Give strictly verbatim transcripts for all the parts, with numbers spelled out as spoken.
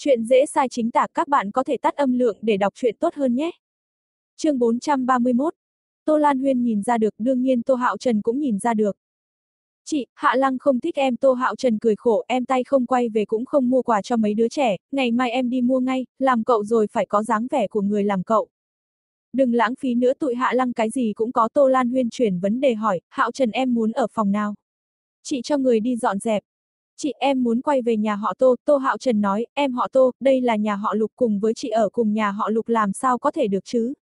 Chuyện dễ sai chính tả, các bạn có thể tắt âm lượng để đọc truyện tốt hơn nhé. Chương bốn trăm ba mươi mốt. Tô Lan Huyên nhìn ra được, đương nhiên Tô Hạo Trần cũng nhìn ra được. Chị, Hạ Lăng không thích em. Tô Hạo Trần cười khổ, em tay không quay về cũng không mua quà cho mấy đứa trẻ, ngày mai em đi mua ngay, làm cậu rồi phải có dáng vẻ của người làm cậu. Đừng lãng phí nữa, tụi Hạ Lăng cái gì cũng có. Tô Lan Huyên chuyển vấn đề hỏi, Hạo Trần em muốn ở phòng nào? Chị cho người đi dọn dẹp. Chị, em muốn quay về nhà họ Tô. Tô Hạo Trần nói, em họ Tô, đây là nhà họ Lục, cùng với chị ở cùng nhà họ Lục làm sao có thể được chứ?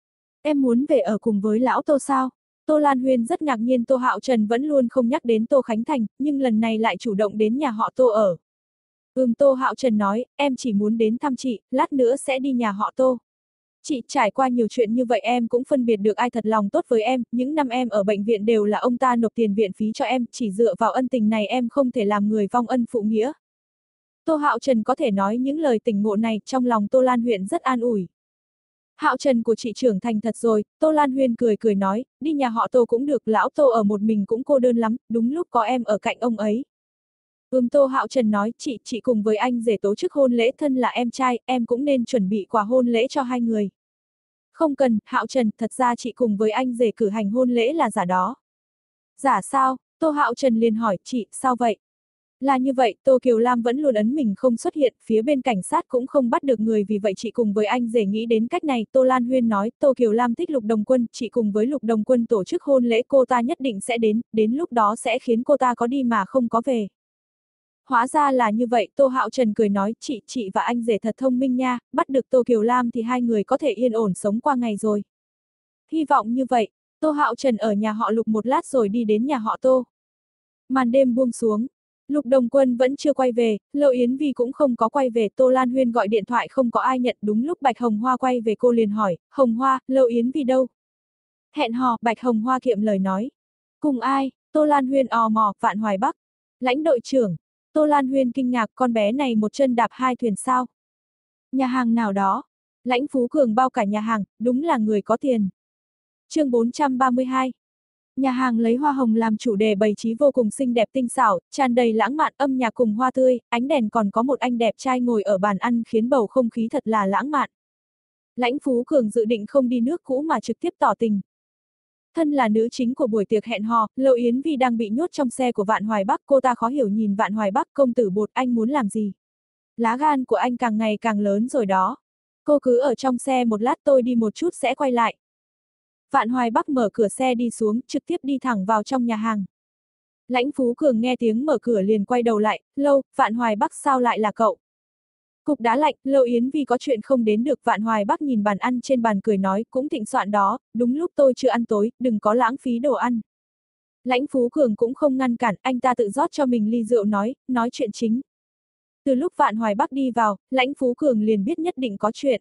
Em muốn về ở cùng với lão Tô sao? Tô Lan Huyên rất ngạc nhiên, Tô Hạo Trần vẫn luôn không nhắc đến Tô Khánh Thành, nhưng lần này lại chủ động đến nhà họ Tô ở. Ừm, Tô Hạo Trần nói, em chỉ muốn đến thăm chị, lát nữa sẽ đi nhà họ Tô. Chị, trải qua nhiều chuyện như vậy em cũng phân biệt được ai thật lòng tốt với em, những năm em ở bệnh viện đều là ông ta nộp tiền viện phí cho em, chỉ dựa vào ân tình này em không thể làm người vong ân phụ nghĩa. Tô Hạo Trần có thể nói những lời tỉnh ngộ này, trong lòng Tô Lan Huyên rất an ủi. Hạo Trần của chị trưởng thành thật rồi. Tô Lan Huyên cười cười nói, đi nhà họ Tô cũng được, lão Tô ở một mình cũng cô đơn lắm, đúng lúc có em ở cạnh ông ấy. Ừm, Tô Hạo Trần nói, chị, chị cùng với anh rể tổ chức hôn lễ, thân là em trai, em cũng nên chuẩn bị quà hôn lễ cho hai người. Không cần, Hạo Trần, thật ra chị cùng với anh rể cử hành hôn lễ là giả đó. Giả sao? Tô Hạo Trần liền hỏi, chị, sao vậy? Là như vậy, Tô Kiều Lam vẫn luôn ấn mình không xuất hiện, phía bên cảnh sát cũng không bắt được người, vì vậy chị cùng với anh rể nghĩ đến cách này. Tô Lan Huyên nói, Tô Kiều Lam thích Lục Đồng Quân, chị cùng với Lục Đồng Quân tổ chức hôn lễ, cô ta nhất định sẽ đến, đến lúc đó sẽ khiến cô ta có đi mà không có về. Hóa ra là như vậy, Tô Hạo Trần cười nói, chị, chị và anh rể thật thông minh nha, bắt được Tô Kiều Lam thì hai người có thể yên ổn sống qua ngày rồi. Hy vọng như vậy. Tô Hạo Trần ở nhà họ Lục một lát rồi đi đến nhà họ Tô. Màn đêm buông xuống. Lục Đồng Quân vẫn chưa quay về, Lâu Yến Vi cũng không có quay về. Tô Lan Huyên gọi điện thoại không có ai nhận, đúng lúc Bạch Hồng Hoa quay về cô liền hỏi, Hồng Hoa, Lâu Yến Vi đâu? Hẹn hò, Bạch Hồng Hoa kiệm lời nói. Cùng ai? Tô Lan Huyên ò mò, Vạn Hoài Bắc. Lãnh đội trưởng. Tô Lan Huyên kinh ngạc, con bé này một chân đạp hai thuyền sao? Nhà hàng nào đó? Lãnh Phú Cường bao cả nhà hàng, đúng là người có tiền. Chương bốn trăm ba mươi hai. Nhà hàng lấy hoa hồng làm chủ đề, bày trí vô cùng xinh đẹp tinh xảo, tràn đầy lãng mạn, âm nhạc cùng hoa tươi, ánh đèn, còn có một anh đẹp trai ngồi ở bàn ăn khiến bầu không khí thật là lãng mạn. Lãnh Phú Cường dự định không đi nước cũ mà trực tiếp tỏ tình. Thân là nữ chính của buổi tiệc hẹn hò, Lâu Yến Vi đang bị nhốt trong xe của Vạn Hoài Bắc, cô ta khó hiểu nhìn Vạn Hoài Bắc, công tử Bột, anh muốn làm gì? Lá gan của anh càng ngày càng lớn rồi đó. Cô cứ ở trong xe một lát, tôi đi một chút sẽ quay lại. Vạn Hoài Bắc mở cửa xe đi xuống, trực tiếp đi thẳng vào trong nhà hàng. Lãnh Phú Cường nghe tiếng mở cửa liền quay đầu lại, Lâu, Vạn Hoài Bắc sao lại là cậu? Cục đá lạnh, Lâu Yến Vi có chuyện không đến được. Vạn Hoài Bắc nhìn bàn ăn trên bàn cười nói, cũng thịnh soạn đó, đúng lúc tôi chưa ăn tối, đừng có lãng phí đồ ăn. Lãnh Phú Cường cũng không ngăn cản, anh ta tự rót cho mình ly rượu nói, nói chuyện chính. Từ lúc Vạn Hoài Bắc đi vào, Lãnh Phú Cường liền biết nhất định có chuyện.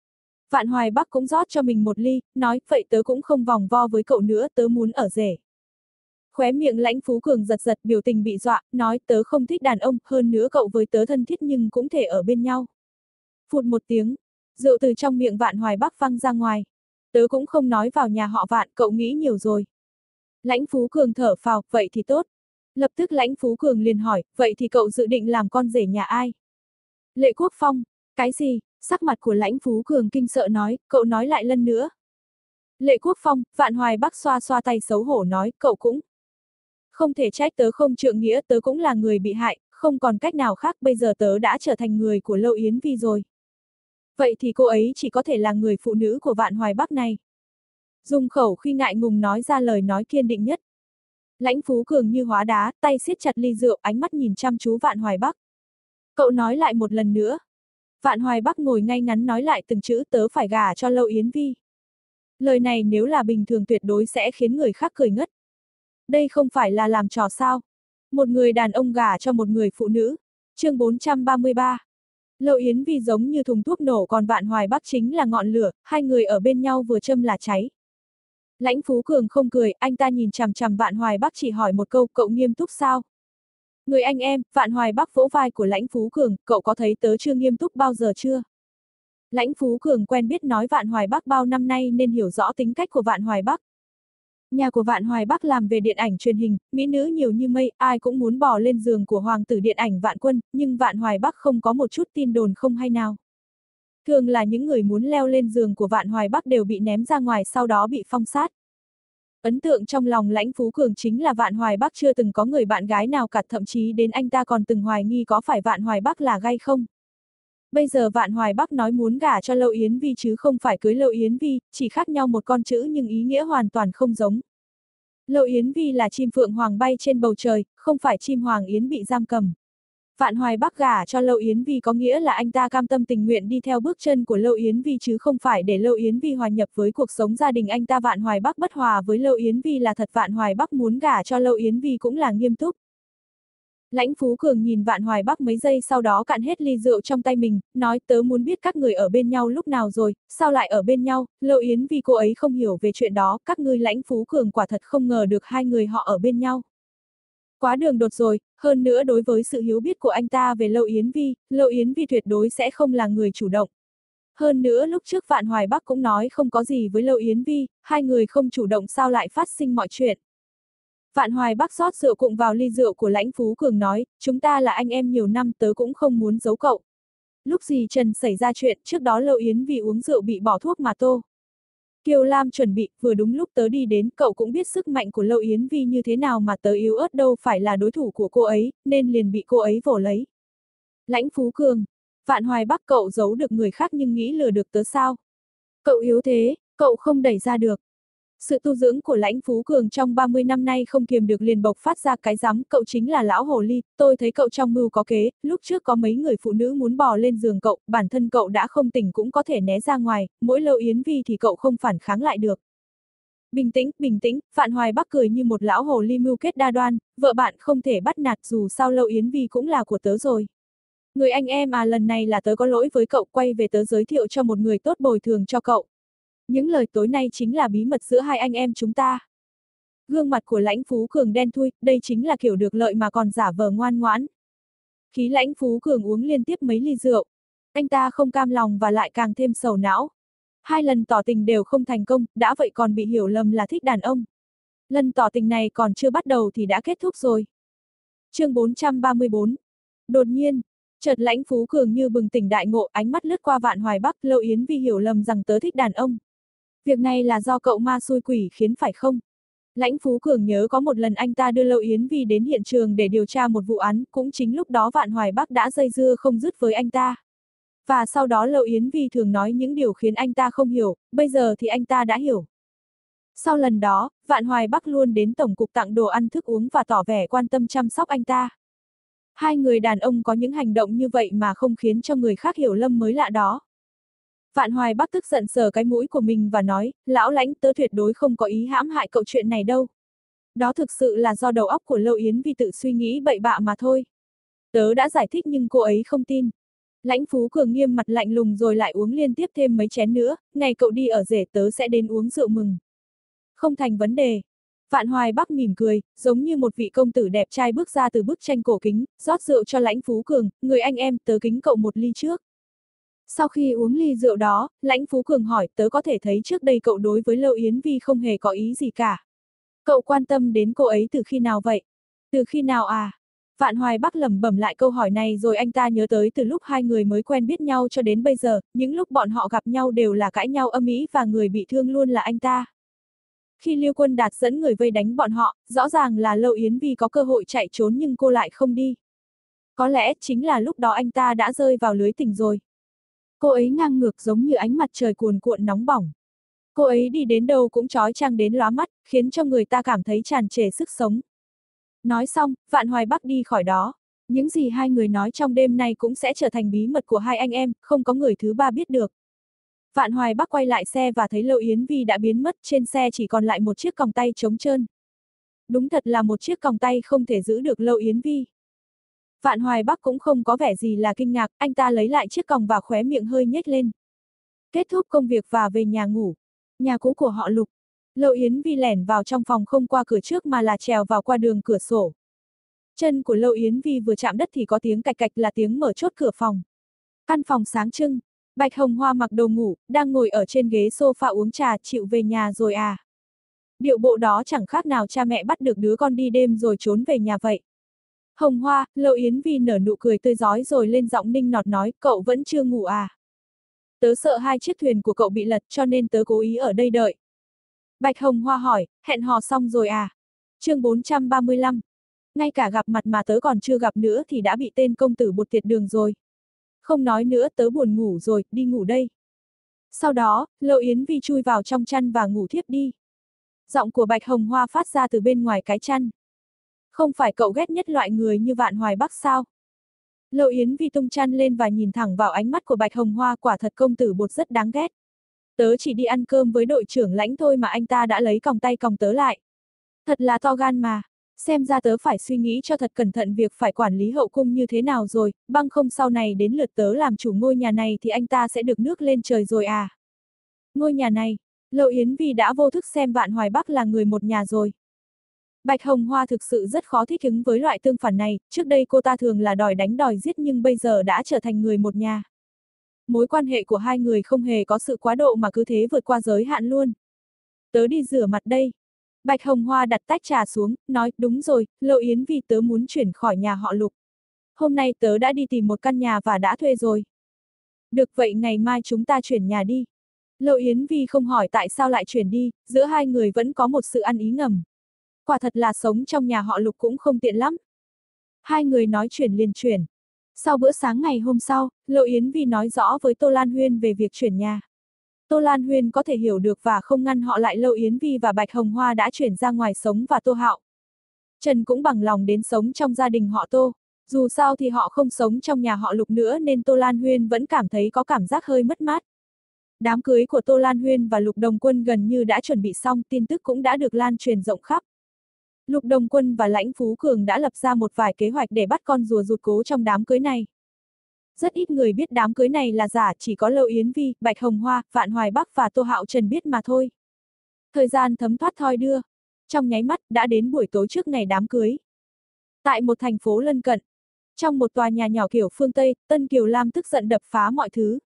Vạn Hoài Bắc cũng rót cho mình một ly, nói, vậy tớ cũng không vòng vo với cậu nữa, tớ muốn ở rể. Khóe miệng Lãnh Phú Cường giật giật, biểu tình bị dọa, nói, tớ không thích đàn ông, hơn nữa cậu với tớ thân thiết nhưng cũng thể ở bên nhau. Phụt một tiếng, rượu từ trong miệng Vạn Hoài Bắc văng ra ngoài. Tớ cũng không nói vào nhà họ Vạn, cậu nghĩ nhiều rồi. Lãnh Phú Cường thở phào, vậy thì tốt. Lập tức Lãnh Phú Cường liền hỏi, vậy thì cậu dự định làm con rể nhà ai? Lệ Quốc Phong. Cái gì? Sắc mặt của Lãnh Phú Cường kinh sợ nói, cậu nói lại lần nữa. Lệ Quốc Phong. Vạn Hoài Bắc xoa xoa tay xấu hổ nói, cậu cũng không thể trách tớ không trượng nghĩa, tớ cũng là người bị hại, không còn cách nào khác, bây giờ tớ đã trở thành người của Lâu Yến Vi rồi. Vậy thì cô ấy chỉ có thể là người phụ nữ của Vạn Hoài Bắc này. Dùng khẩu khi ngại ngùng nói ra lời nói kiên định nhất. Lãnh Phú Cường như hóa đá, tay siết chặt ly rượu, ánh mắt nhìn chăm chú Vạn Hoài Bắc. Cậu nói lại một lần nữa. Vạn Hoài Bắc ngồi ngay ngắn nói lại từng chữ, tớ phải gả cho Lâu Yến Vi. Lời này nếu là bình thường tuyệt đối sẽ khiến người khác cười ngất. Đây không phải là làm trò sao? Một người đàn ông gả cho một người phụ nữ. Chương bốn trăm ba mươi ba. Lâu Yến Vi giống như thùng thuốc nổ, còn Vạn Hoài Bắc chính là ngọn lửa, hai người ở bên nhau vừa châm là cháy. Lãnh Phú Cường không cười, anh ta nhìn chằm chằm Vạn Hoài Bắc chỉ hỏi một câu, cậu nghiêm túc sao? Người anh em. Vạn Hoài Bắc vỗ vai của Lãnh Phú Cường, cậu có thấy tớ chưa nghiêm túc bao giờ chưa? Lãnh Phú Cường quen biết nói Vạn Hoài Bắc bao năm nay nên hiểu rõ tính cách của Vạn Hoài Bắc. Nhà của Vạn Hoài Bắc làm về điện ảnh truyền hình, mỹ nữ nhiều như mây, ai cũng muốn bò lên giường của hoàng tử điện ảnh Vạn Quân, nhưng Vạn Hoài Bắc không có một chút tin đồn không hay nào. Thường là những người muốn leo lên giường của Vạn Hoài Bắc đều bị ném ra ngoài sau đó bị phong sát. Ấn tượng trong lòng Lãnh Phú Cường chính là Vạn Hoài Bắc chưa từng có người bạn gái nào cả, thậm chí đến anh ta còn từng hoài nghi có phải Vạn Hoài Bắc là gay không. Bây giờ Vạn Hoài Bắc nói muốn gả cho Lâu Yến Vi chứ không phải cưới Lâu Yến Vi, chỉ khác nhau một con chữ nhưng ý nghĩa hoàn toàn không giống. Lâu Yến Vi là chim phượng hoàng bay trên bầu trời, không phải chim hoàng yến bị giam cầm. Vạn Hoài Bắc gả cho Lâu Yến Vi có nghĩa là anh ta cam tâm tình nguyện đi theo bước chân của Lâu Yến Vi chứ không phải để Lâu Yến Vi hòa nhập với cuộc sống gia đình anh ta. Vạn Hoài Bắc bất hòa với Lâu Yến Vi là thật, Vạn Hoài Bắc muốn gả cho Lâu Yến Vi cũng là nghiêm túc. Lãnh Phú Cường nhìn Vạn Hoài Bắc mấy giây sau đó cạn hết ly rượu trong tay mình, nói tớ muốn biết các người ở bên nhau lúc nào rồi, sao lại ở bên nhau, Lâu Yến Vi cô ấy không hiểu về chuyện đó, các ngươi. Lãnh Phú Cường quả thật không ngờ được hai người họ ở bên nhau. Quá đường đột rồi, hơn nữa đối với sự hiểu biết của anh ta về Lâu Yến Vi, Lâu Yến Vi tuyệt đối sẽ không là người chủ động. Hơn nữa lúc trước Vạn Hoài Bắc cũng nói không có gì với Lâu Yến Vi, hai người không chủ động sao lại phát sinh mọi chuyện. Vạn Hoài Bắc rót rượu cụng vào ly rượu của Lãnh Phú Cường nói, chúng ta là anh em nhiều năm, tớ cũng không muốn giấu cậu. Lúc gì Trần xảy ra chuyện, trước đó Lâu Yến Vi uống rượu bị bỏ thuốc mà tô. Kiều Lam chuẩn bị, vừa đúng lúc tớ đi đến, cậu cũng biết sức mạnh của Lâu Yến Vi như thế nào mà tớ yếu ớt đâu phải là đối thủ của cô ấy, nên liền bị cô ấy vồ lấy. Lãnh Phú Cường, Vạn Hoài Bắc, cậu giấu được người khác nhưng nghĩ lừa được tớ sao? Cậu yếu thế, cậu không đẩy ra được. Sự tu dưỡng của Lãnh Phú Cường trong ba mươi năm nay không kiềm được liền bộc phát ra cái rắm, cậu chính là lão hồ ly, tôi thấy cậu trong mưu có kế, lúc trước có mấy người phụ nữ muốn bò lên giường cậu, bản thân cậu đã không tỉnh cũng có thể né ra ngoài, mỗi Lâu Yến Vi thì cậu không phản kháng lại được. Bình tĩnh, bình tĩnh, Vạn Hoài Bắc cười như một lão hồ ly mưu kết đa đoan, vợ bạn không thể bắt nạt, dù sao Lâu Yến Vi cũng là của tớ rồi. Người anh em à, lần này là tớ có lỗi với cậu, quay về tớ giới thiệu cho một người tốt bồi thường cho cậu. Những lời tối nay chính là bí mật giữa hai anh em chúng ta. Gương mặt của Lãnh Phú Cường đen thui, đây chính là kiểu được lợi mà còn giả vờ ngoan ngoãn. Khí Lãnh Phú Cường uống liên tiếp mấy ly rượu. Anh ta không cam lòng và lại càng thêm sầu não. Hai lần tỏ tình đều không thành công, đã vậy còn bị hiểu lầm là thích đàn ông. Lần tỏ tình này còn chưa bắt đầu thì đã kết thúc rồi. Chương bốn trăm ba mươi bốn. Đột nhiên, chợt Lãnh Phú Cường như bừng tỉnh đại ngộ, ánh mắt lướt qua Vạn Hoài Bắc, Lâu Yến Vi hiểu lầm rằng tớ thích đàn ông. Việc này là do cậu ma xui quỷ khiến phải không? Lãnh Phú Cường nhớ có một lần anh ta đưa Lâu Yến Vi đến hiện trường để điều tra một vụ án, cũng chính lúc đó Vạn Hoài Bắc đã dây dưa không dứt với anh ta. Và sau đó Lâu Yến Vi thường nói những điều khiến anh ta không hiểu, bây giờ thì anh ta đã hiểu. Sau lần đó, Vạn Hoài Bắc luôn đến tổng cục tặng đồ ăn thức uống và tỏ vẻ quan tâm chăm sóc anh ta. Hai người đàn ông có những hành động như vậy mà không khiến cho người khác hiểu lầm mới lạ đó. Vạn Hoài Bắc tức giận sờ cái mũi của mình và nói, lão Lãnh, tớ tuyệt đối không có ý hãm hại cậu chuyện này đâu. Đó thực sự là do đầu óc của Lâu Yến Vi tự suy nghĩ bậy bạ mà thôi. Tớ đã giải thích nhưng cô ấy không tin. Lãnh Phú Cường nghiêm mặt lạnh lùng rồi lại uống liên tiếp thêm mấy chén nữa, ngày cậu đi ở rể tớ sẽ đến uống rượu mừng. Không thành vấn đề. Vạn Hoài Bắc mỉm cười, giống như một vị công tử đẹp trai bước ra từ bức tranh cổ kính, rót rượu cho Lãnh Phú Cường, người anh em, tớ kính cậu một ly trước. Sau khi uống ly rượu đó, Lãnh Phú Cường hỏi, tớ có thể thấy trước đây cậu đối với Lâu Yến Vi không hề có ý gì cả. Cậu quan tâm đến cô ấy từ khi nào vậy? Từ khi nào à? Vạn Hoài Bắc lẩm bẩm lại câu hỏi này rồi anh ta nhớ tới từ lúc hai người mới quen biết nhau cho đến bây giờ, những lúc bọn họ gặp nhau đều là cãi nhau âm ĩ và người bị thương luôn là anh ta. Khi Lưu Quân Đạt dẫn người vây đánh bọn họ, rõ ràng là Lâu Yến Vi có cơ hội chạy trốn nhưng cô lại không đi. Có lẽ chính là lúc đó anh ta đã rơi vào lưới tình rồi. Cô ấy ngang ngược giống như ánh mặt trời cuồn cuộn nóng bỏng. Cô ấy đi đến đâu cũng chói chang đến lóa mắt, khiến cho người ta cảm thấy tràn trề sức sống. Nói xong, Vạn Hoài Bắc đi khỏi đó. Những gì hai người nói trong đêm nay cũng sẽ trở thành bí mật của hai anh em, không có người thứ ba biết được. Vạn Hoài Bắc quay lại xe và thấy Lâu Yến Vi đã biến mất, trên xe chỉ còn lại một chiếc còng tay trống trơn. Đúng thật là một chiếc còng tay không thể giữ được Lâu Yến Vi. Vạn Hoài Bắc cũng không có vẻ gì là kinh ngạc, anh ta lấy lại chiếc còng và khóe miệng hơi nhếch lên. Kết thúc công việc và về nhà ngủ. Nhà cũ của họ Lục. Lâu Yến Vi lẻn vào trong phòng không qua cửa trước mà là trèo vào qua đường cửa sổ. Chân của Lâu Yến Vi vừa chạm đất thì có tiếng cạch cạch là tiếng mở chốt cửa phòng. Căn phòng sáng trưng. Bạch Hồng Hoa mặc đồ ngủ, đang ngồi ở trên ghế sofa uống trà, chịu về nhà rồi à? Điệu bộ đó chẳng khác nào cha mẹ bắt được đứa con đi đêm rồi trốn về nhà vậy. Hồng Hoa, Lâu Yến Vi nở nụ cười tươi rói rồi lên giọng ninh nọt nói, cậu vẫn chưa ngủ à? Tớ sợ hai chiếc thuyền của cậu bị lật cho nên tớ cố ý ở đây đợi. Bạch Hồng Hoa hỏi, hẹn hò xong rồi à? Chương bốn trăm ba mươi lăm. Ngay cả gặp mặt mà tớ còn chưa gặp nữa thì đã bị tên công tử bột tiệt đường rồi. Không nói nữa, tớ buồn ngủ rồi, đi ngủ đây. Sau đó, Lâu Yến Vi chui vào trong chăn và ngủ thiếp đi. Giọng của Bạch Hồng Hoa phát ra từ bên ngoài cái chăn. Không phải cậu ghét nhất loại người như Vạn Hoài Bắc sao? Lâu Yến Vi tung chăn lên và nhìn thẳng vào ánh mắt của Bạch Hồng Hoa, quả thật công tử bột rất đáng ghét. Tớ chỉ đi ăn cơm với đội trưởng Lãnh thôi mà anh ta đã lấy còng tay còng tớ lại. Thật là to gan mà. Xem ra tớ phải suy nghĩ cho thật cẩn thận việc phải quản lý hậu cung như thế nào rồi, băng không sau này đến lượt tớ làm chủ ngôi nhà này thì anh ta sẽ được nước lên trời rồi à. Ngôi nhà này, Lâu Yến Vi đã vô thức xem Vạn Hoài Bắc là người một nhà rồi. Bạch Hồng Hoa thực sự rất khó thích ứng với loại tương phản này, trước đây cô ta thường là đòi đánh đòi giết nhưng bây giờ đã trở thành người một nhà. Mối quan hệ của hai người không hề có sự quá độ mà cứ thế vượt qua giới hạn luôn. Tớ đi rửa mặt đây. Bạch Hồng Hoa đặt tách trà xuống, nói, đúng rồi, Lâu Yến Vi tớ muốn chuyển khỏi nhà họ Lục. Hôm nay tớ đã đi tìm một căn nhà và đã thuê rồi. Được vậy ngày mai chúng ta chuyển nhà đi. Lâu Yến Vi không hỏi tại sao lại chuyển đi, giữa hai người vẫn có một sự ăn ý ngầm. Quả thật là sống trong nhà họ Lục cũng không tiện lắm. Hai người nói chuyển liền chuyển. Sau bữa sáng ngày hôm sau, Lâu Yến Vi nói rõ với Tô Lan Huyên về việc chuyển nhà. Tô Lan Huyên có thể hiểu được và không ngăn họ lại. Lâu Yến Vi và Bạch Hồng Hoa đã chuyển ra ngoài sống và Tô Hạo Trần cũng bằng lòng đến sống trong gia đình họ Tô. Dù sao thì họ không sống trong nhà họ Lục nữa nên Tô Lan Huyên vẫn cảm thấy có cảm giác hơi mất mát. Đám cưới của Tô Lan Huyên và Lục Đồng Quân gần như đã chuẩn bị xong, tin tức cũng đã được lan truyền rộng khắp. Lục Đồng Quân và Lãnh Phú Cường đã lập ra một vài kế hoạch để bắt con rùa rụt cố trong đám cưới này. Rất ít người biết đám cưới này là giả, chỉ có Lâu Yến Vi, Bạch Hồng Hoa, Vạn Hoài Bắc và Tô Hạo Trần biết mà thôi. Thời gian thấm thoát thoi đưa. Trong nháy mắt, đã đến buổi tối trước ngày đám cưới. Tại một thành phố lân cận, trong một tòa nhà nhỏ kiểu phương Tây, Tân Kiều Lam tức giận đập phá mọi thứ.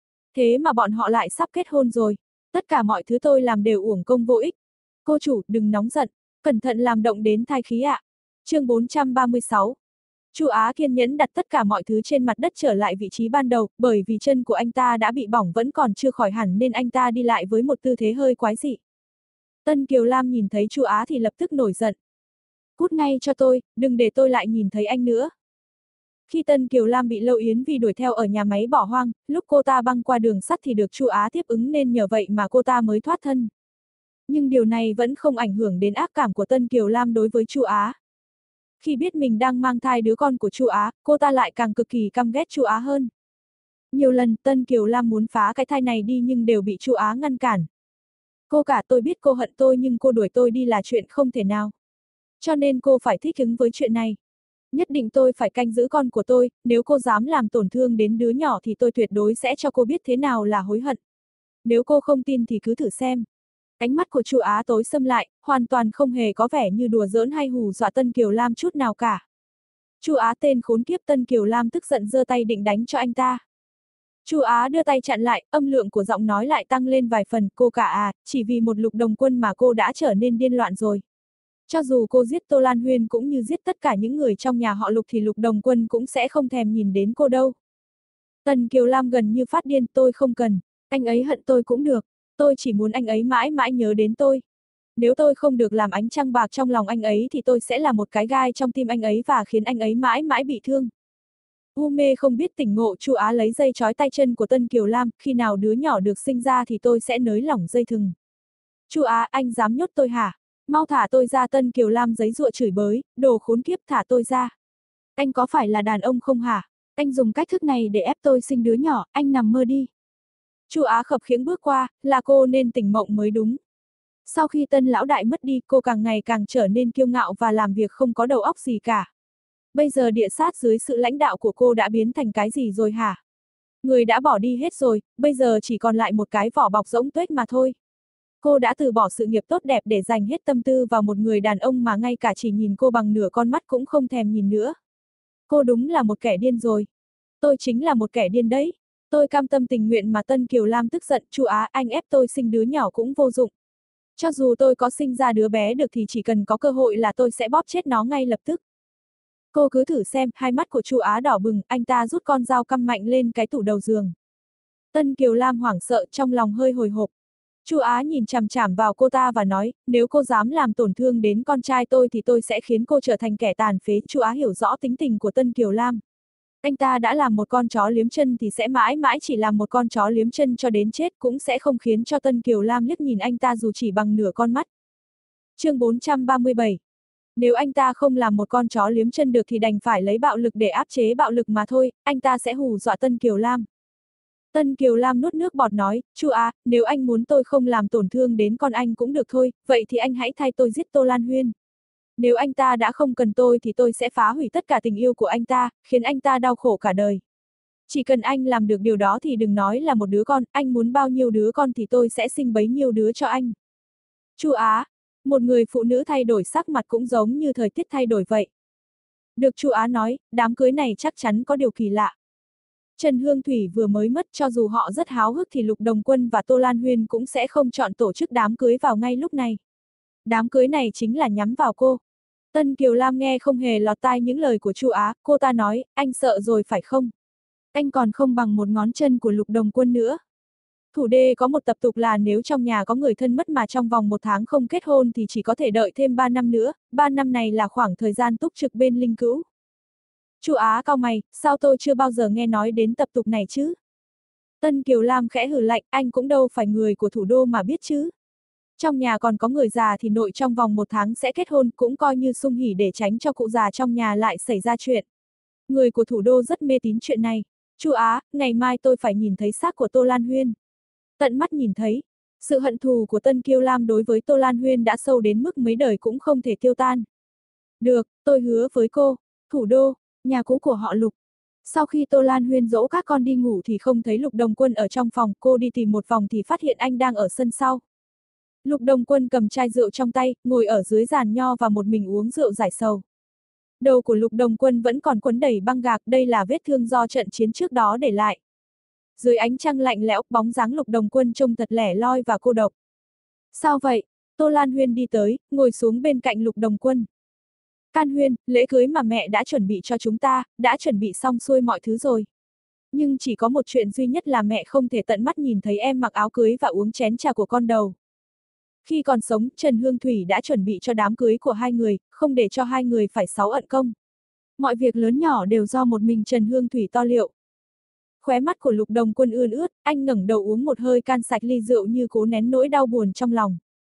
Thế mà bọn họ lại sắp kết hôn rồi. Tất cả mọi thứ tôi làm đều uổng công vô ích. Cô chủ, đừng nóng giận. Cẩn thận làm động đến thai khí ạ. À. Chương bốn trăm ba mươi sáu. Chu Á kiên nhẫn đặt tất cả mọi thứ trên mặt đất trở lại vị trí ban đầu, bởi vì chân của anh ta đã bị bỏng vẫn còn chưa khỏi hẳn nên anh ta đi lại với một tư thế hơi quái dị. Tân Kiều Lam nhìn thấy Chu Á thì lập tức nổi giận. Cút ngay cho tôi, đừng để tôi lại nhìn thấy anh nữa. Khi Tân Kiều Lam bị Lâu Yến Vi đuổi theo ở nhà máy bỏ hoang, lúc cô ta băng qua đường sắt thì được Chu Á tiếp ứng nên nhờ vậy mà cô ta mới thoát thân. Nhưng điều này vẫn không ảnh hưởng đến ác cảm của Tân Kiều Lam đối với Chu Á. Khi biết mình đang mang thai đứa con của Chu Á, cô ta lại càng cực kỳ căm ghét Chu Á hơn. Nhiều lần Tân Kiều Lam muốn phá cái thai này đi nhưng đều bị Chu Á ngăn cản. Cô cả tôi biết cô hận tôi nhưng cô đuổi tôi đi là chuyện không thể nào. Cho nên cô phải thích ứng với chuyện này. Nhất định tôi phải canh giữ con của tôi, nếu cô dám làm tổn thương đến đứa nhỏ thì tôi tuyệt đối sẽ cho cô biết thế nào là hối hận. Nếu cô không tin thì cứ thử xem. Ánh mắt của Chu Á tối sầm lại, hoàn toàn không hề có vẻ như đùa giỡn hay hù dọa Tân Kiều Lam chút nào cả. Chu Á tên khốn kiếp. Tân Kiều Lam tức giận giơ tay định đánh cho anh ta. Chu Á đưa tay chặn lại, âm lượng của giọng nói lại tăng lên vài phần, cô cả à, chỉ vì một Lục Đồng Quân mà cô đã trở nên điên loạn rồi. Cho dù cô giết Tô Lan Huyên cũng như giết tất cả những người trong nhà họ Lục thì Lục Đồng Quân cũng sẽ không thèm nhìn đến cô đâu. Tân Kiều Lam gần như phát điên, tôi không cần, anh ấy hận tôi cũng được, tôi chỉ muốn anh ấy mãi mãi nhớ đến tôi. Nếu tôi không được làm ánh trăng bạc trong lòng anh ấy thì tôi sẽ là một cái gai trong tim anh ấy và khiến anh ấy mãi mãi bị thương. U mê không biết tỉnh ngộ, Chu Á lấy dây trói tay chân của Tân Kiều Lam, khi nào đứa nhỏ được sinh ra thì tôi sẽ nới lỏng dây thừng. Chu Á, anh dám nhốt tôi hả? Mau thả tôi ra. Tân Kiều Lam giấy giụa chửi bới, đồ khốn kiếp, thả tôi ra. Anh có phải là đàn ông không hả? Anh dùng cách thức này để ép tôi sinh đứa nhỏ, anh nằm mơ đi. Chu Á khập khiễng bước qua, là cô nên tỉnh mộng mới đúng. Sau khi Tân lão đại mất đi, cô càng ngày càng trở nên kiêu ngạo và làm việc không có đầu óc gì cả. Bây giờ địa sát dưới sự lãnh đạo của cô đã biến thành cái gì rồi hả? Người đã bỏ đi hết rồi, bây giờ chỉ còn lại một cái vỏ bọc rỗng tuếch mà thôi. Cô đã từ bỏ sự nghiệp tốt đẹp để dành hết tâm tư vào một người đàn ông mà ngay cả chỉ nhìn cô bằng nửa con mắt cũng không thèm nhìn nữa. Cô đúng là một kẻ điên rồi. Tôi chính là một kẻ điên đấy. Tôi cam tâm tình nguyện mà. Tân Kiều Lam tức giận, Chu Á, anh ép tôi sinh đứa nhỏ cũng vô dụng. Cho dù tôi có sinh ra đứa bé được thì chỉ cần có cơ hội là tôi sẽ bóp chết nó ngay lập tức. Cô cứ thử xem, hai mắt của Chu Á đỏ bừng, anh ta rút con dao căm mạnh lên cái tủ đầu giường. Tân Kiều Lam hoảng sợ, trong lòng hơi hồi hộp. Chu Á nhìn chằm chằm vào cô ta và nói, nếu cô dám làm tổn thương đến con trai tôi thì tôi sẽ khiến cô trở thành kẻ tàn phế. Chu Á hiểu rõ tính tình của Tân Kiều Lam. Anh ta đã làm một con chó liếm chân thì sẽ mãi mãi chỉ làm một con chó liếm chân cho đến chết, cũng sẽ không khiến cho Tân Kiều Lam liếc nhìn anh ta dù chỉ bằng nửa con mắt. Chương bốn trăm ba mươi bảy. Nếu anh ta không làm một con chó liếm chân được thì đành phải lấy bạo lực để áp chế bạo lực mà thôi, anh ta sẽ hù dọa Tân Kiều Lam. Tân Kiều Lam nuốt nước bọt nói, Chu Á, nếu anh muốn tôi không làm tổn thương đến con anh cũng được thôi, vậy thì anh hãy thay tôi giết Tô Lan Huyên. Nếu anh ta đã không cần tôi thì tôi sẽ phá hủy tất cả tình yêu của anh ta, khiến anh ta đau khổ cả đời. Chỉ cần anh làm được điều đó thì đừng nói là một đứa con, anh muốn bao nhiêu đứa con thì tôi sẽ sinh bấy nhiêu đứa cho anh. Chu Á, một người phụ nữ thay đổi sắc mặt cũng giống như thời tiết thay đổi vậy. Được Chu Á nói, đám cưới này chắc chắn có điều kỳ lạ. Trần Hương Thủy vừa mới mất, cho dù họ rất háo hức thì Lục Đồng Quân và Tô Lan Huyên cũng sẽ không chọn tổ chức đám cưới vào ngay lúc này. Đám cưới này chính là nhắm vào cô. Tân Kiều Lam nghe không hề lọt tai những lời của Chu Á, cô ta nói, anh sợ rồi phải không? Anh còn không bằng một ngón chân của Lục Đồng Quân nữa. Thủ đê có một tập tục là nếu trong nhà có người thân mất mà trong vòng một tháng không kết hôn thì chỉ có thể đợi thêm ba năm nữa, ba năm này là khoảng thời gian túc trực bên linh cữu. Chu Á cau mày, sao tôi chưa bao giờ nghe nói đến tập tục này chứ? Tân Kiều Lam khẽ hừ lạnh, anh cũng đâu phải người của thủ đô mà biết chứ. Trong nhà còn có người già thì nội trong vòng một tháng sẽ kết hôn, cũng coi như sung hỉ để tránh cho cụ già trong nhà lại xảy ra chuyện. Người của thủ đô rất mê tín chuyện này. Chu Á, ngày mai tôi phải nhìn thấy xác của Tô Lan Huyên. Tận mắt nhìn thấy, sự hận thù của Tân Kiều Lam đối với Tô Lan Huyên đã sâu đến mức mấy đời cũng không thể tiêu tan. Được, tôi hứa với cô, thủ đô, nhà cũ của họ Lục. Sau khi Tô Lan Huyên dỗ các con đi ngủ thì không thấy Lục Đồng Quân ở trong phòng, cô đi tìm một vòng thì phát hiện anh đang ở sân sau. Lục Đồng Quân cầm chai rượu trong tay, ngồi ở dưới giàn nho và một mình uống rượu giải sầu. Đầu của Lục Đồng Quân vẫn còn quấn đầy băng gạc, đây là vết thương do trận chiến trước đó để lại. Dưới ánh trăng lạnh lẽo, bóng dáng Lục Đồng Quân trông thật lẻ loi và cô độc. Sao vậy? Tô Lan Huyên đi tới, ngồi xuống bên cạnh Lục Đồng Quân. Can Huyên, lễ cưới mà mẹ đã chuẩn bị cho chúng ta, đã chuẩn bị xong xuôi mọi thứ rồi. Nhưng chỉ có một chuyện duy nhất là mẹ không thể tận mắt nhìn thấy em mặc áo cưới và uống chén trà của con đầu. Khi còn sống, Trần Hương Thủy đã chuẩn bị cho đám cưới của hai người, không để cho hai người phải sáu ận công. Mọi việc lớn nhỏ đều do một mình Trần Hương Thủy to liệu. Khóe mắt của Lục Đồng Quân ươn ướt, anh ngẩng đầu uống một hơi can sạch ly rượu như cố nén nỗi đau buồn trong lòng.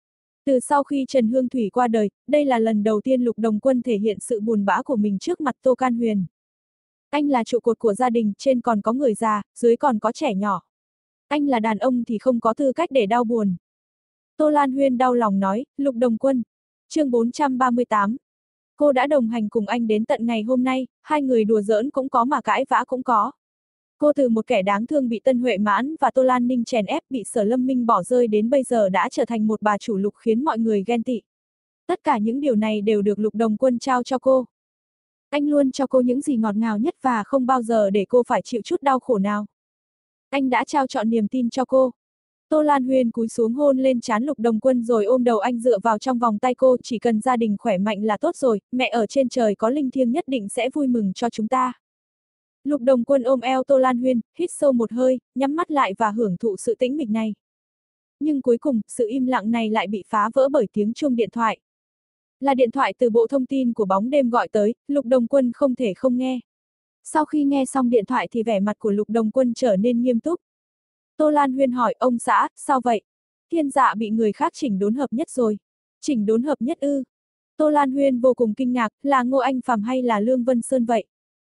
Từ sau khi Trần Hương Thủy qua đời, đây là lần đầu tiên Lục Đồng Quân thể hiện sự buồn bã của mình trước mặt Tô Can Huyền. Anh là trụ cột của gia đình, trên còn có người già, dưới còn có trẻ nhỏ. Anh là đàn ông thì không có tư cách để đau buồn. Tô Lan Huyên đau lòng nói, Lục Đồng Quân. Chương bốn trăm ba mươi tám. Cô đã đồng hành cùng anh đến tận ngày hôm nay, hai người đùa giỡn cũng có mà cãi vã cũng có. Cô từ một kẻ đáng thương bị Tân Huệ Mãn và Tô Lan Ninh chèn ép, bị Sở Lâm Minh bỏ rơi đến bây giờ đã trở thành một bà chủ Lục khiến mọi người ghen tị. Tất cả những điều này đều được Lục Đồng Quân trao cho cô. Anh luôn cho cô những gì ngọt ngào nhất và không bao giờ để cô phải chịu chút đau khổ nào. Anh đã trao trọn niềm tin cho cô. Tô Lan Huyên cúi xuống hôn lên trán Lục Đồng Quân rồi ôm đầu anh dựa vào trong vòng tay cô, chỉ cần gia đình khỏe mạnh là tốt rồi, mẹ ở trên trời có linh thiêng nhất định sẽ vui mừng cho chúng ta. Lục Đồng Quân ôm eo Tô Lan Huyên, hít sâu một hơi, nhắm mắt lại và hưởng thụ sự tĩnh mịch này. Nhưng cuối cùng, sự im lặng này lại bị phá vỡ bởi tiếng chuông điện thoại. Là điện thoại từ Bộ Thông tin của Bóng Đêm gọi tới, Lục Đồng Quân không thể không nghe. Sau khi nghe xong điện thoại thì vẻ mặt của Lục Đồng Quân trở nên nghiêm túc. Tô Lan Huyên hỏi, ông xã, sao vậy? Thiên Dạ bị người khác chỉnh đốn hợp nhất rồi. Chỉnh đốn hợp nhất ư? Tô Lan Huyên vô cùng kinh ngạc, là Ngô Anh Phàm hay là Lương Vân Sơn vậy?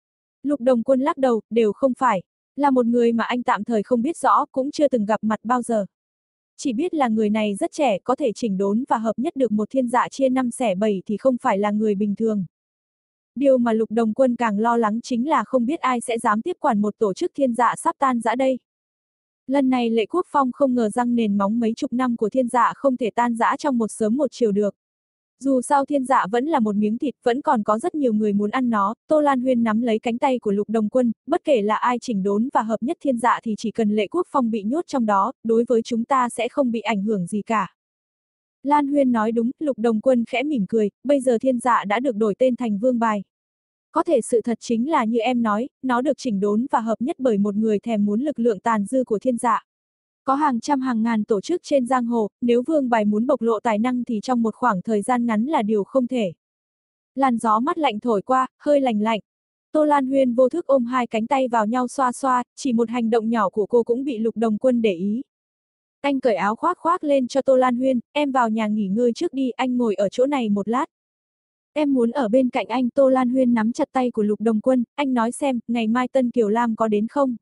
Lục Đồng Quân lắc đầu, đều không phải. Là một người mà anh tạm thời không biết rõ, cũng chưa từng gặp mặt bao giờ. Chỉ biết là người này rất trẻ, có thể chỉnh đốn và hợp nhất được một Thiên Dạ chia năm xẻ bảy thì không phải là người bình thường. Điều mà Lục Đồng Quân càng lo lắng chính là không biết ai sẽ dám tiếp quản một tổ chức Thiên Dạ sắp tan rã đây. Lần này Lệ Quốc Phong không ngờ răng nền móng mấy chục năm của Thiên Dạ không thể tan rã trong một sớm một chiều được. Dù sao Thiên Dạ vẫn là một miếng thịt, vẫn còn có rất nhiều người muốn ăn nó. Tô Lan Huyên nắm lấy cánh tay của Lục Đồng Quân, bất kể là ai chỉnh đốn và hợp nhất Thiên Dạ thì chỉ cần Lệ Quốc Phong bị nhốt trong đó, đối với chúng ta sẽ không bị ảnh hưởng gì cả. Lan Huyên nói đúng, Lục Đồng Quân khẽ mỉm cười, bây giờ Thiên Dạ đã được đổi tên thành Vương Bài. Có thể sự thật chính là như em nói, nó được chỉnh đốn và hợp nhất bởi một người thèm muốn lực lượng tàn dư của Thiên Dạ. Có hàng trăm hàng ngàn tổ chức trên giang hồ, nếu Vương Bài muốn bộc lộ tài năng thì trong một khoảng thời gian ngắn là điều không thể. Làn gió mát lạnh thổi qua, hơi lành lạnh. Tô Lan Huyên vô thức ôm hai cánh tay vào nhau xoa xoa, chỉ một hành động nhỏ của cô cũng bị Lục Đồng Quân để ý. Anh cởi áo khoác khoác lên cho Tô Lan Huyên, em vào nhà nghỉ ngơi trước đi, anh ngồi ở chỗ này một lát. Em muốn ở bên cạnh anh. Tô Lan Huyên nắm chặt tay của Lục Đồng Quân, anh nói xem, ngày mai Tân Kiều Lam có đến không?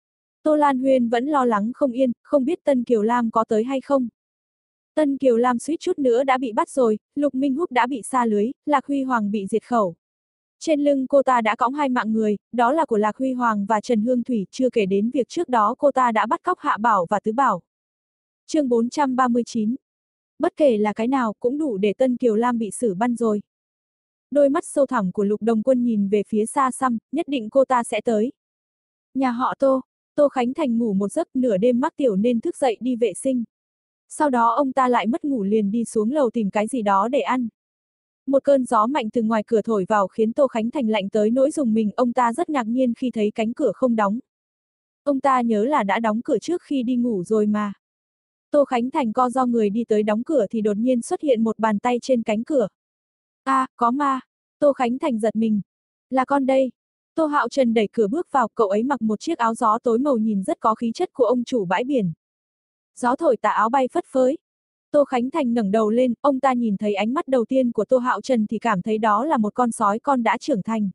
Tô Lan Huyên vẫn lo lắng không yên, không biết Tân Kiều Lam có tới hay không. Tân Kiều Lam suýt chút nữa đã bị bắt rồi, Lục Minh Húc đã bị sa lưới, Lạc Huy Hoàng bị diệt khẩu. Trên lưng cô ta đã cõng hai mạng người, đó là của Lạc Huy Hoàng và Trần Hương Thủy, chưa kể đến việc trước đó cô ta đã bắt cóc Hạ Bảo và Tứ Bảo. Chương bốn trăm ba mươi chín. Bất kể là cái nào cũng đủ để Tân Kiều Lam bị xử bắn rồi. Đôi mắt sâu thẳm của Lục Đồng Quân nhìn về phía xa xăm, nhất định cô ta sẽ tới. Nhà họ Tô, Tô Khánh Thành ngủ một giấc, nửa đêm mắc tiểu nên thức dậy đi vệ sinh. Sau đó ông ta lại mất ngủ liền đi xuống lầu tìm cái gì đó để ăn. Một cơn gió mạnh từ ngoài cửa thổi vào khiến Tô Khánh Thành lạnh tới nỗi rùng mình, ông ta rất ngạc nhiên khi thấy cánh cửa không đóng. Ông ta nhớ là đã đóng cửa trước khi đi ngủ rồi mà. Tô Khánh Thành co do người đi tới đóng cửa thì đột nhiên xuất hiện một bàn tay trên cánh cửa. À, có ma. Tô Khánh Thành giật mình. Là con đây. Tô Hạo Trần đẩy cửa bước vào, cậu ấy mặc một chiếc áo gió tối màu nhìn rất có khí chất của ông chủ bãi biển. Gió thổi tà áo bay phất phới. Tô Khánh Thành ngẩng đầu lên, ông ta nhìn thấy ánh mắt đầu tiên của Tô Hạo Trần thì cảm thấy đó là một con sói con đã trưởng thành.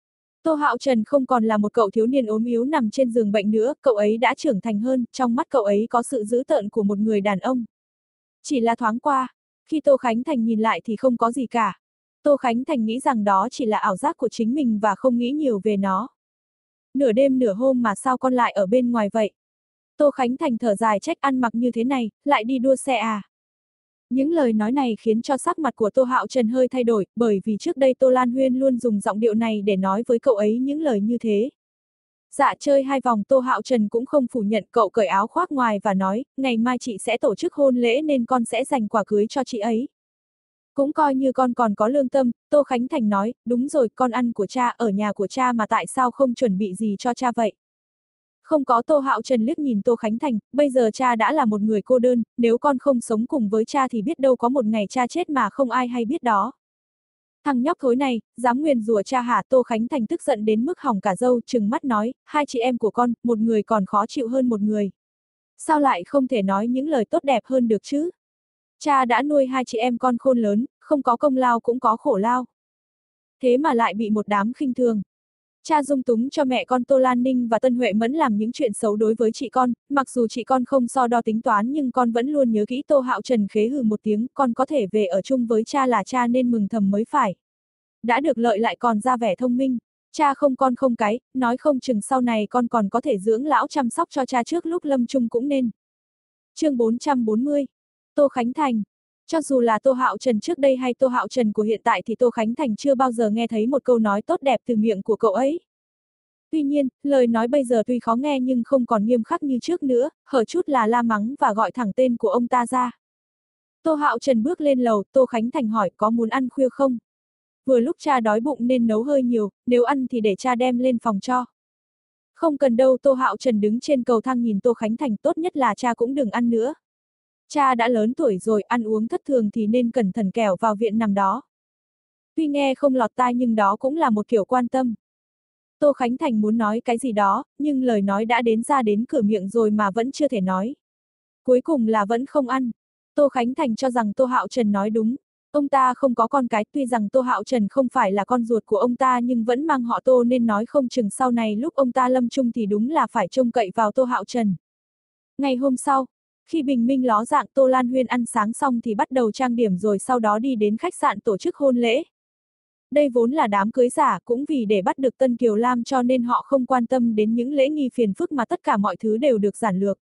Tô Hạo Trần không còn là một cậu thiếu niên ốm yếu nằm trên giường bệnh nữa, cậu ấy đã trưởng thành hơn, trong mắt cậu ấy có sự dữ tợn của một người đàn ông. Chỉ là thoáng qua, khi Tô Khánh Thành nhìn lại thì không có gì cả. Tô Khánh Thành nghĩ rằng đó chỉ là ảo giác của chính mình và không nghĩ nhiều về nó. Nửa đêm nửa hôm mà sao con lại ở bên ngoài vậy? Tô Khánh Thành thở dài trách, ăn mặc như thế này, lại đi đua xe à? Những lời nói này khiến cho sắc mặt của Tô Hạo Trần hơi thay đổi, bởi vì trước đây Tô Lan Huyên luôn dùng giọng điệu này để nói với cậu ấy những lời như thế. Dạ chơi hai vòng, Tô Hạo Trần cũng không phủ nhận, cậu cởi áo khoác ngoài và nói, ngày mai chị sẽ tổ chức hôn lễ nên con sẽ dành quà cưới cho chị ấy. Cũng coi như con còn có lương tâm. Tô Khánh Thành nói, đúng rồi, con ăn của cha, ở nhà của cha mà tại sao không chuẩn bị gì cho cha vậy? Không có. Tô Hạo Trần liếc nhìn Tô Khánh Thành, bây giờ cha đã là một người cô đơn, nếu con không sống cùng với cha thì biết đâu có một ngày cha chết mà không ai hay biết đó. Thằng nhóc thối này, dám nguyền rủa cha hả? Tô Khánh Thành tức giận đến mức hỏng cả râu, trừng mắt nói, hai chị em của con, một người còn khó chịu hơn một người. Sao lại không thể nói những lời tốt đẹp hơn được chứ? Cha đã nuôi hai chị em con khôn lớn, không có công lao cũng có khổ lao. Thế mà lại bị một đám khinh thường. Cha dung túng cho mẹ con Tô Lan Ninh và Tân Huệ Mẫn làm những chuyện xấu đối với chị con, mặc dù chị con không so đo tính toán nhưng con vẫn luôn nhớ kỹ. Tô Hạo Trần khế hừ một tiếng, con có thể về ở chung với cha là cha nên mừng thầm mới phải. Đã được lợi lại còn ra vẻ thông minh, cha không con không cái, nói không chừng sau này con còn có thể dưỡng lão chăm sóc cho cha trước lúc lâm chung cũng nên. Chương bốn trăm bốn mươi. Tô Khánh Thành. Cho dù là Tô Hạo Trần trước đây hay Tô Hạo Trần của hiện tại thì Tô Khánh Thành chưa bao giờ nghe thấy một câu nói tốt đẹp từ miệng của cậu ấy. Tuy nhiên, lời nói bây giờ tuy khó nghe nhưng không còn nghiêm khắc như trước nữa, hở chút là la mắng và gọi thẳng tên của ông ta ra. Tô Hạo Trần bước lên lầu, Tô Khánh Thành hỏi có muốn ăn khuya không? Vừa lúc cha đói bụng nên nấu hơi nhiều, nếu ăn thì để cha đem lên phòng cho. Không cần đâu. Tô Hạo Trần đứng trên cầu thang nhìn Tô Khánh Thành, tốt nhất là cha cũng đừng ăn nữa. Cha đã lớn tuổi rồi, ăn uống thất thường thì nên cẩn thận kẻo vào viện nằm đó. Tuy nghe không lọt tai nhưng đó cũng là một kiểu quan tâm. Tô Khánh Thành muốn nói cái gì đó, nhưng lời nói đã đến ra đến cửa miệng rồi mà vẫn chưa thể nói. Cuối cùng là vẫn không ăn. Tô Khánh Thành cho rằng Tô Hạo Trần nói đúng. Ông ta không có con cái, tuy rằng Tô Hạo Trần không phải là con ruột của ông ta nhưng vẫn mang họ Tô nên nói không chừng sau này lúc ông ta lâm chung thì đúng là phải trông cậy vào Tô Hạo Trần. Ngày hôm sau, khi bình minh ló dạng, Tô Lan Huyên ăn sáng xong thì bắt đầu trang điểm rồi sau đó đi đến khách sạn tổ chức hôn lễ. Đây vốn là đám cưới giả, cũng vì để bắt được Tân Kiều Lam cho nên họ không quan tâm đến những lễ nghi phiền phức mà tất cả mọi thứ đều được giản lược.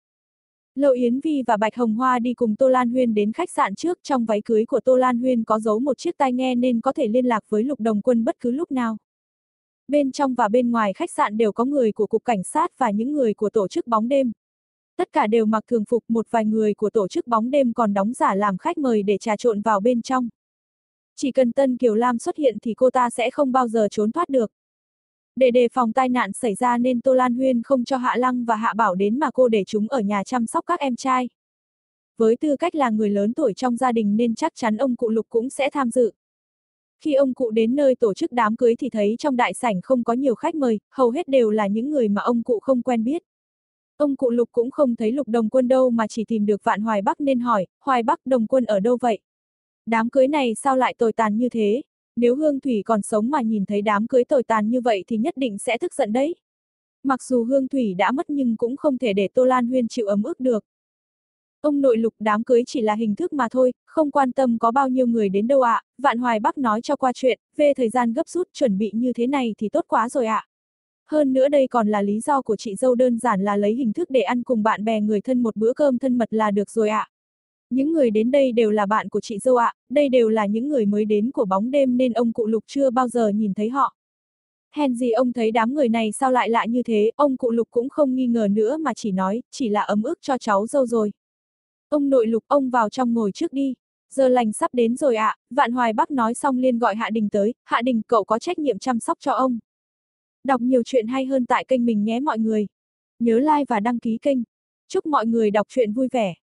Lộ Yến Vi và Bạch Hồng Hoa đi cùng Tô Lan Huyên đến khách sạn trước, trong váy cưới của Tô Lan Huyên có giấu một chiếc tai nghe nên có thể liên lạc với Lục Đồng Quân bất cứ lúc nào. Bên trong và bên ngoài khách sạn đều có người của cục cảnh sát và những người của tổ chức bóng đêm. Tất cả đều mặc thường phục, một vài người của tổ chức bóng đêm còn đóng giả làm khách mời để trà trộn vào bên trong. Chỉ cần Tân Kiều Lam xuất hiện thì cô ta sẽ không bao giờ trốn thoát được. Để đề phòng tai nạn xảy ra nên Tô Lan Huyên không cho Hạ Lăng và Hạ Bảo đến mà cô để chúng ở nhà chăm sóc các em trai. Với tư cách là người lớn tuổi trong gia đình nên chắc chắn ông cụ Lục cũng sẽ tham dự. Khi ông cụ đến nơi tổ chức đám cưới thì thấy trong đại sảnh không có nhiều khách mời, hầu hết đều là những người mà ông cụ không quen biết. Ông cụ Lục cũng không thấy Lục Đồng Quân đâu mà chỉ tìm được Vạn Hoài Bắc nên hỏi, Hoài Bắc Đồng Quân ở đâu vậy? Đám cưới này sao lại tồi tàn như thế? Nếu Hương Thủy còn sống mà nhìn thấy đám cưới tồi tàn như vậy thì nhất định sẽ tức giận đấy. Mặc dù Hương Thủy đã mất nhưng cũng không thể để Tô Lan Huyên chịu ấm ức được. Ông nội Lục, đám cưới chỉ là hình thức mà thôi, không quan tâm có bao nhiêu người đến đâu ạ, à. Vạn Hoài Bắc nói cho qua chuyện, về thời gian gấp rút chuẩn bị như thế này thì tốt quá rồi ạ. À. Hơn nữa đây còn là lý do của chị dâu, đơn giản là lấy hình thức để ăn cùng bạn bè người thân một bữa cơm thân mật là được rồi ạ. À. Những người đến đây đều là bạn của chị dâu ạ, à. Đây đều là những người mới đến của bóng đêm nên ông cụ Lục chưa bao giờ nhìn thấy họ. Hèn gì ông thấy đám người này sao lại lạ như thế, ông cụ Lục cũng không nghi ngờ nữa mà chỉ nói, chỉ là ấm ức cho cháu dâu rồi. Ông nội Lục, ông vào trong ngồi trước đi. Giờ lành sắp đến rồi ạ, à. Vạn Hoài Bắc nói xong liền gọi Hạ Đình tới, Hạ Đình, cậu có trách nhiệm chăm sóc cho ông. Đọc nhiều chuyện hay hơn tại kênh mình nhé mọi người. Nhớ like và đăng ký kênh. Chúc mọi người đọc truyện vui vẻ.